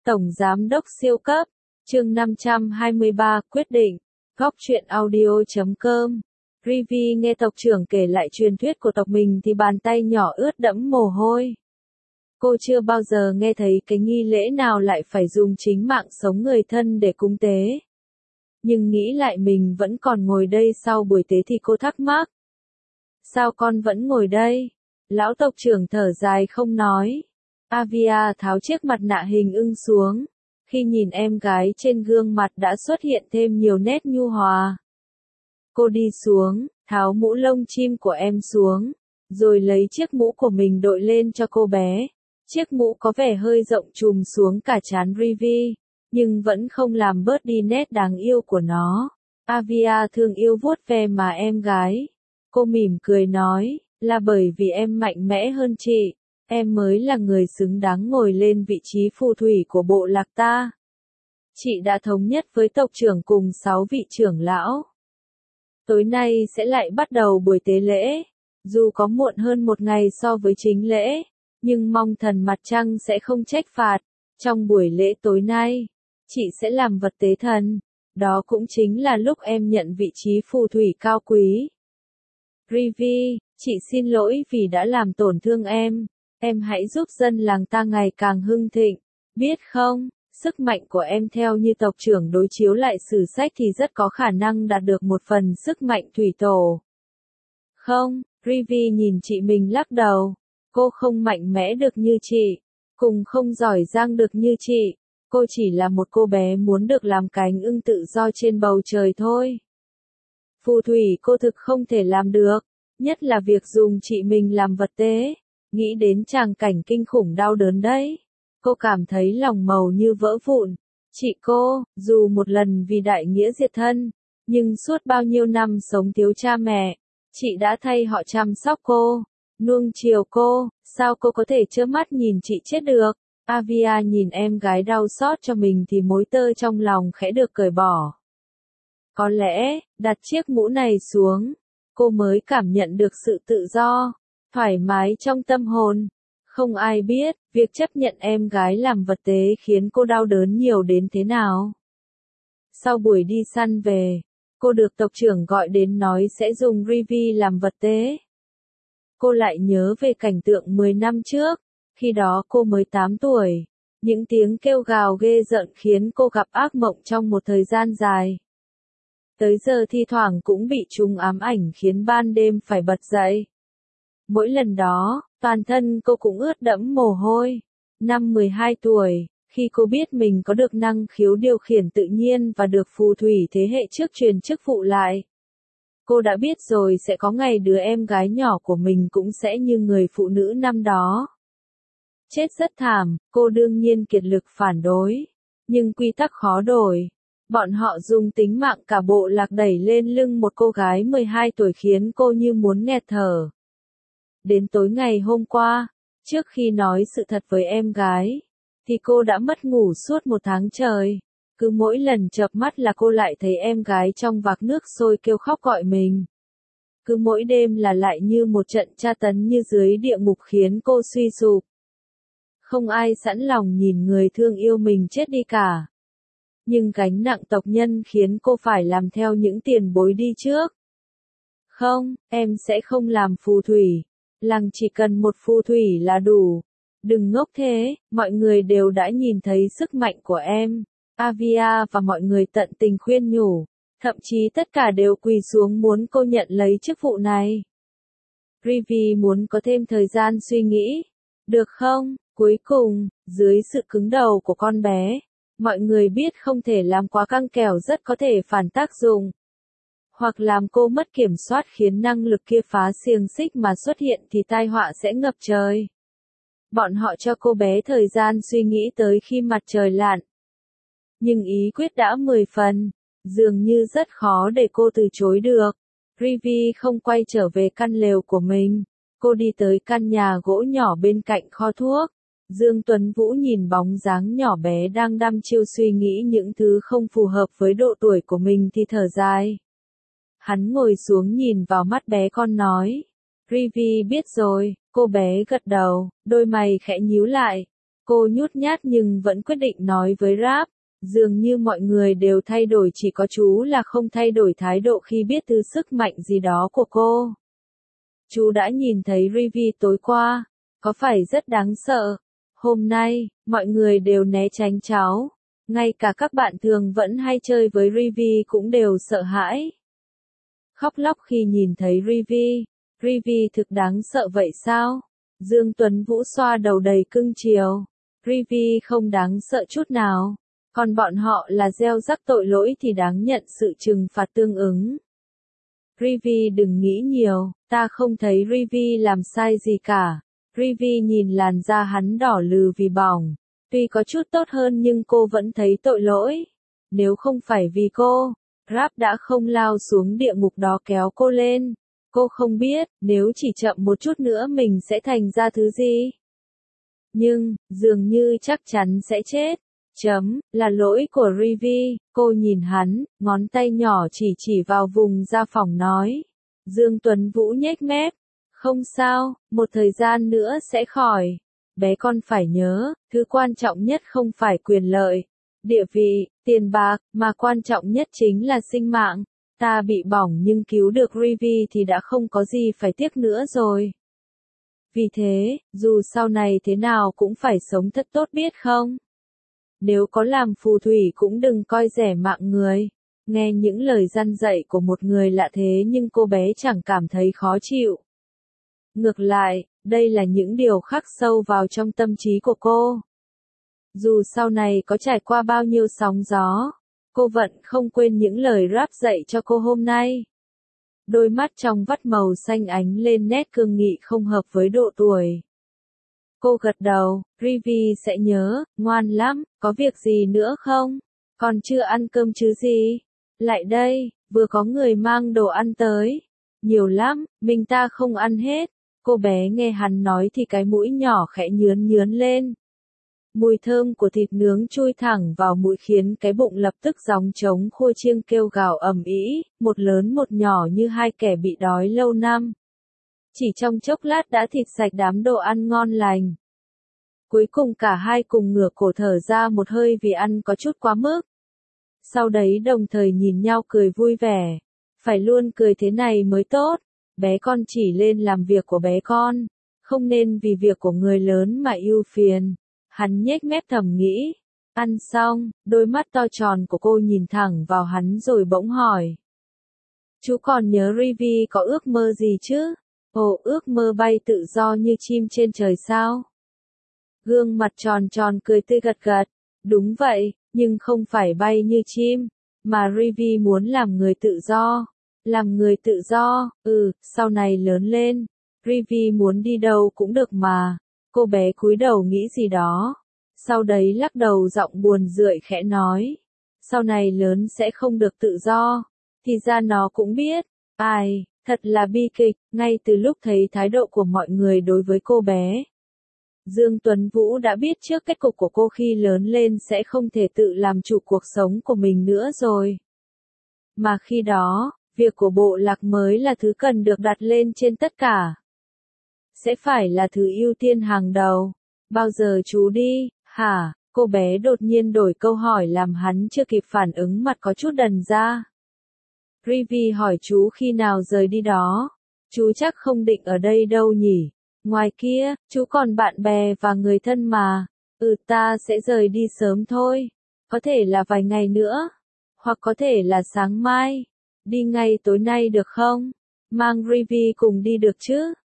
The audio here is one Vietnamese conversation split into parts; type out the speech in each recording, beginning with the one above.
Tổng Giám đốc siêu cấp, chương 523, quyết định, góc truyện audio.com. Rivi nghe tộc trưởng kể lại truyền thuyết của tộc mình thì bàn tay nhỏ ướt đẫm mồ hôi. Cô chưa bao giờ nghe thấy cái nghi lễ nào lại phải dùng chính mạng sống người thân để cúng tế. Nhưng nghĩ lại mình vẫn còn ngồi đây sau buổi tế thì cô thắc mắc. Sao con vẫn ngồi đây? Lão tộc trưởng thở dài không nói. Avia tháo chiếc mặt nạ hình ưng xuống. Khi nhìn em gái trên gương mặt đã xuất hiện thêm nhiều nét nhu hòa. Cô đi xuống, tháo mũ lông chim của em xuống, rồi lấy chiếc mũ của mình đội lên cho cô bé. Chiếc mũ có vẻ hơi rộng trùm xuống cả trán Rivi, nhưng vẫn không làm bớt đi nét đáng yêu của nó. Avia thương yêu vuốt ve mà em gái. Cô mỉm cười nói, là bởi vì em mạnh mẽ hơn chị. Em mới là người xứng đáng ngồi lên vị trí phù thủy của bộ lạc ta. Chị đã thống nhất với tộc trưởng cùng 6 vị trưởng lão. Tối nay sẽ lại bắt đầu buổi tế lễ. Dù có muộn hơn một ngày so với chính lễ, nhưng mong thần mặt trăng sẽ không trách phạt. Trong buổi lễ tối nay, chị sẽ làm vật tế thần. Đó cũng chính là lúc em nhận vị trí phù thủy cao quý. Rivi, chị xin lỗi vì đã làm tổn thương em. Em hãy giúp dân làng ta ngày càng hưng thịnh. Biết không, sức mạnh của em theo như tộc trưởng đối chiếu lại sử sách thì rất có khả năng đạt được một phần sức mạnh thủy tổ. Không, Rivi nhìn chị mình lắc đầu. Cô không mạnh mẽ được như chị. Cùng không giỏi giang được như chị. Cô chỉ là một cô bé muốn được làm cánh ưng tự do trên bầu trời thôi. Phù thủy cô thực không thể làm được. Nhất là việc dùng chị mình làm vật tế. Nghĩ đến tràng cảnh kinh khủng đau đớn đấy. Cô cảm thấy lòng màu như vỡ vụn. Chị cô, dù một lần vì đại nghĩa diệt thân, nhưng suốt bao nhiêu năm sống thiếu cha mẹ, chị đã thay họ chăm sóc cô, nuông chiều cô, sao cô có thể trơ mắt nhìn chị chết được? Avia nhìn em gái đau xót cho mình thì mối tơ trong lòng khẽ được cởi bỏ. Có lẽ, đặt chiếc mũ này xuống, cô mới cảm nhận được sự tự do, thoải mái trong tâm hồn. Không ai biết, việc chấp nhận em gái làm vật tế khiến cô đau đớn nhiều đến thế nào. Sau buổi đi săn về, cô được tộc trưởng gọi đến nói sẽ dùng Rivi làm vật tế. Cô lại nhớ về cảnh tượng 10 năm trước, khi đó cô mới 8 tuổi. Những tiếng kêu gào ghê rợn khiến cô gặp ác mộng trong một thời gian dài. Tới giờ thi thoảng cũng bị chúng ám ảnh khiến ban đêm phải bật dậy. Mỗi lần đó, toàn thân cô cũng ướt đẫm mồ hôi. Năm 12 tuổi, khi cô biết mình có được năng khiếu điều khiển tự nhiên và được phù thủy thế hệ trước truyền chức vụ lại. Cô đã biết rồi sẽ có ngày đứa em gái nhỏ của mình cũng sẽ như người phụ nữ năm đó. Chết rất thảm, cô đương nhiên kiệt lực phản đối. Nhưng quy tắc khó đổi. Bọn họ dùng tính mạng cả bộ lạc đẩy lên lưng một cô gái 12 tuổi khiến cô như muốn nghẹt thở. Đến tối ngày hôm qua, trước khi nói sự thật với em gái, thì cô đã mất ngủ suốt một tháng trời. Cứ mỗi lần chợp mắt là cô lại thấy em gái trong vạc nước sôi kêu khóc gọi mình. Cứ mỗi đêm là lại như một trận tra tấn như dưới địa ngục khiến cô suy sụp. Không ai sẵn lòng nhìn người thương yêu mình chết đi cả. Nhưng gánh nặng tộc nhân khiến cô phải làm theo những tiền bối đi trước. Không, em sẽ không làm phù thủy. Làng chỉ cần một phù thủy là đủ. Đừng ngốc thế, mọi người đều đã nhìn thấy sức mạnh của em. Avia và mọi người tận tình khuyên nhủ. Thậm chí tất cả đều quỳ xuống muốn cô nhận lấy chức vụ này. Rivi muốn có thêm thời gian suy nghĩ. Được không? Cuối cùng, dưới sự cứng đầu của con bé, mọi người biết không thể làm quá căng kèo rất có thể phản tác dụng. Hoặc làm cô mất kiểm soát khiến năng lực kia phá xiềng xích mà xuất hiện thì tai họa sẽ ngập trời. Bọn họ cho cô bé thời gian suy nghĩ tới khi mặt trời lặn. Nhưng ý quyết đã 10 phần, dường như rất khó để cô từ chối được. Rivi không quay trở về căn lều của mình. Cô đi tới căn nhà gỗ nhỏ bên cạnh kho thuốc. Dương Tuấn Vũ nhìn bóng dáng nhỏ bé đang đăm chiêu suy nghĩ những thứ không phù hợp với độ tuổi của mình thì thở dài. Hắn ngồi xuống nhìn vào mắt bé con nói. Rivi biết rồi, cô bé gật đầu, đôi mày khẽ nhíu lại. Cô nhút nhát nhưng vẫn quyết định nói với Rap. Dường như mọi người đều thay đổi, chỉ có chú là không thay đổi thái độ khi biết thứ sức mạnh gì đó của cô. Chú đã nhìn thấy Rivi tối qua, có phải rất đáng sợ? Hôm nay, mọi người đều né tránh cháu. Ngay cả các bạn thường vẫn hay chơi với Rivi cũng đều sợ hãi. Khóc lóc khi nhìn thấy Rivi. Rivi thực đáng sợ vậy sao? Dương Tuấn Vũ xoa đầu đầy cưng chiều. Rivi không đáng sợ chút nào. Còn bọn họ là gieo rắc tội lỗi thì đáng nhận sự trừng phạt tương ứng. Rivi đừng nghĩ nhiều, ta không thấy Rivi làm sai gì cả. Rivi nhìn làn da hắn đỏ lừ vì bỏng. Tuy có chút tốt hơn nhưng cô vẫn thấy tội lỗi. Nếu không phải vì cô, Rap đã không lao xuống địa ngục đó kéo cô lên. Cô không biết, nếu chỉ chậm một chút nữa mình sẽ thành ra thứ gì. Nhưng, dường như chắc chắn sẽ chết. Là lỗi của Rivi. Cô nhìn hắn, ngón tay nhỏ chỉ vào vùng da phỏng nói. Dương Tuấn Vũ nhếch mép. Không sao, một thời gian nữa sẽ khỏi. Bé con phải nhớ, thứ quan trọng nhất không phải quyền lợi, địa vị, tiền bạc, mà quan trọng nhất chính là sinh mạng. Ta bị bỏng nhưng cứu được Rivi thì đã không có gì phải tiếc nữa rồi. Vì thế, dù sau này thế nào cũng phải sống thật tốt biết không? Nếu có làm phù thủy cũng đừng coi rẻ mạng người. Nghe những lời răn dạy của một người lạ thế nhưng cô bé chẳng cảm thấy khó chịu. Ngược lại, đây là những điều khắc sâu vào trong tâm trí của cô. Dù sau này có trải qua bao nhiêu sóng gió, cô vẫn không quên những lời Rap dạy cho cô hôm nay. Đôi mắt trong vắt màu xanh ánh lên nét cương nghị không hợp với độ tuổi. Cô gật đầu, Rivi sẽ nhớ, ngoan lắm, có việc gì nữa không? Còn chưa ăn cơm chứ gì? Lại đây, vừa có người mang đồ ăn tới. Nhiều lắm, mình ta không ăn hết. Cô bé nghe hắn nói thì cái mũi nhỏ khẽ nhướn lên. Mùi thơm của thịt nướng chui thẳng vào mũi khiến cái bụng lập tức gióng trống khua chiêng kêu gào ầm ĩ, một lớn một nhỏ như hai kẻ bị đói lâu năm. Chỉ trong chốc lát đã thịt sạch đám đồ ăn ngon lành. Cuối cùng cả hai cùng ngửa cổ thở ra một hơi vì ăn có chút quá mức. Sau đấy đồng thời nhìn nhau cười vui vẻ. Phải luôn cười thế này mới tốt. Bé con chỉ lên làm việc của bé con. Không nên vì việc của người lớn mà ưu phiền. Hắn nhếch mép thầm nghĩ. Ăn xong, đôi mắt to tròn của cô nhìn thẳng vào hắn rồi bỗng hỏi. Chú còn nhớ Rivi có ước mơ gì chứ? Ồ, ước mơ bay tự do như chim trên trời sao? Gương mặt tròn tròn cười tươi gật gật. Đúng vậy, nhưng không phải bay như chim. Mà Rivi muốn làm người tự do. Làm người tự do, sau này lớn lên. Rivi muốn đi đâu cũng được mà. Cô bé cúi đầu nghĩ gì đó. Sau đấy lắc đầu giọng buồn rười khẽ nói. Sau này lớn sẽ không được tự do. Thì ra nó cũng biết. Ai, thật là bi kịch, ngay từ lúc thấy thái độ của mọi người đối với cô bé. Dương Tuấn Vũ đã biết trước kết cục của cô khi lớn lên sẽ không thể tự làm chủ cuộc sống của mình nữa rồi. Mà khi đó, việc của bộ lạc mới là thứ cần được đặt lên trên tất cả. Sẽ phải là thứ ưu tiên hàng đầu. Bao giờ chú đi, hả? Cô bé đột nhiên đổi câu hỏi làm hắn chưa kịp phản ứng mặt có chút đần ra. Rivi hỏi chú khi nào rời đi đó. Chú chắc không định ở đây đâu nhỉ? Ngoài kia, chú còn bạn bè và người thân mà. Ta sẽ rời đi sớm thôi. Có thể là vài ngày nữa. Hoặc có thể là sáng mai. Đi ngay tối nay được không? Mang Rivi cùng đi được chứ?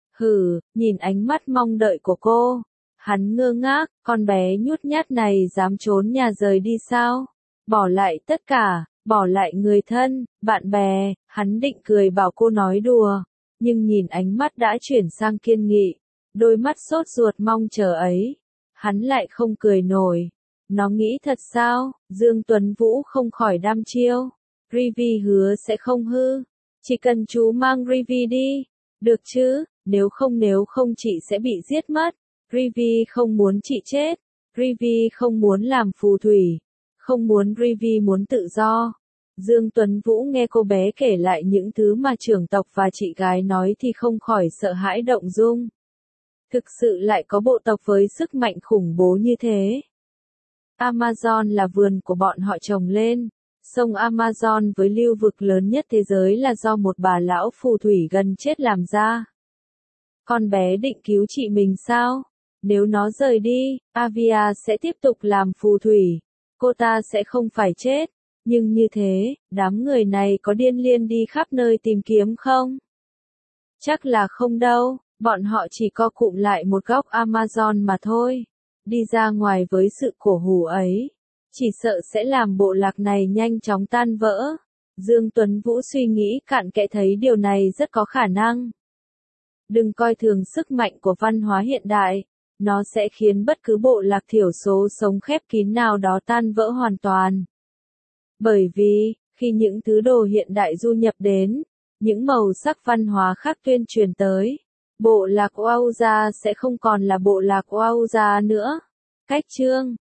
Nhìn ánh mắt mong đợi của cô. Hắn ngơ ngác, con bé nhút nhát này dám trốn nhà rời đi sao? Bỏ lại tất cả, bỏ lại người thân, bạn bè, hắn định cười bảo cô nói đùa. Nhưng nhìn ánh mắt đã chuyển sang kiên nghị, đôi mắt sốt ruột mong chờ ấy. Hắn lại không cười nổi. Nó nghĩ thật sao? Dương Tuấn Vũ không khỏi đăm chiêu. Rivi hứa sẽ không hư. Chỉ cần chú mang Rivi đi. Được chứ, nếu không chị sẽ bị giết mất. Rivi không muốn chị chết. Rivi không muốn làm phù thủy. Không muốn Rivi muốn tự do. Dương Tuấn Vũ nghe cô bé kể lại những thứ mà trưởng tộc và chị gái nói thì không khỏi sợ hãi động dung. Thực sự lại có bộ tộc với sức mạnh khủng bố như thế. Amazon là vườn của bọn họ trồng lên. Sông Amazon với lưu vực lớn nhất thế giới là do một bà lão phù thủy gần chết làm ra. Con bé định cứu chị mình sao? Nếu nó rời đi, Avia sẽ tiếp tục làm phù thủy. Cô ta sẽ không phải chết. Nhưng như thế, đám người này có điên liên đi khắp nơi tìm kiếm không? Chắc là không đâu, bọn họ chỉ co cụm lại một góc Amazon mà thôi. Đi ra ngoài với sự cổ hủ ấy, chỉ sợ sẽ làm bộ lạc này nhanh chóng tan vỡ. Dương Tuấn Vũ suy nghĩ cặn kẽ thấy điều này rất có khả năng. Đừng coi thường sức mạnh của văn hóa hiện đại, nó sẽ khiến bất cứ bộ lạc thiểu số sống khép kín nào đó tan vỡ hoàn toàn. Bởi vì, khi những thứ đồ hiện đại du nhập đến, những màu sắc văn hóa khác tuyên truyền tới, bộ lạc Oahuza sẽ không còn là bộ lạc Oahuza nữa. Cách chương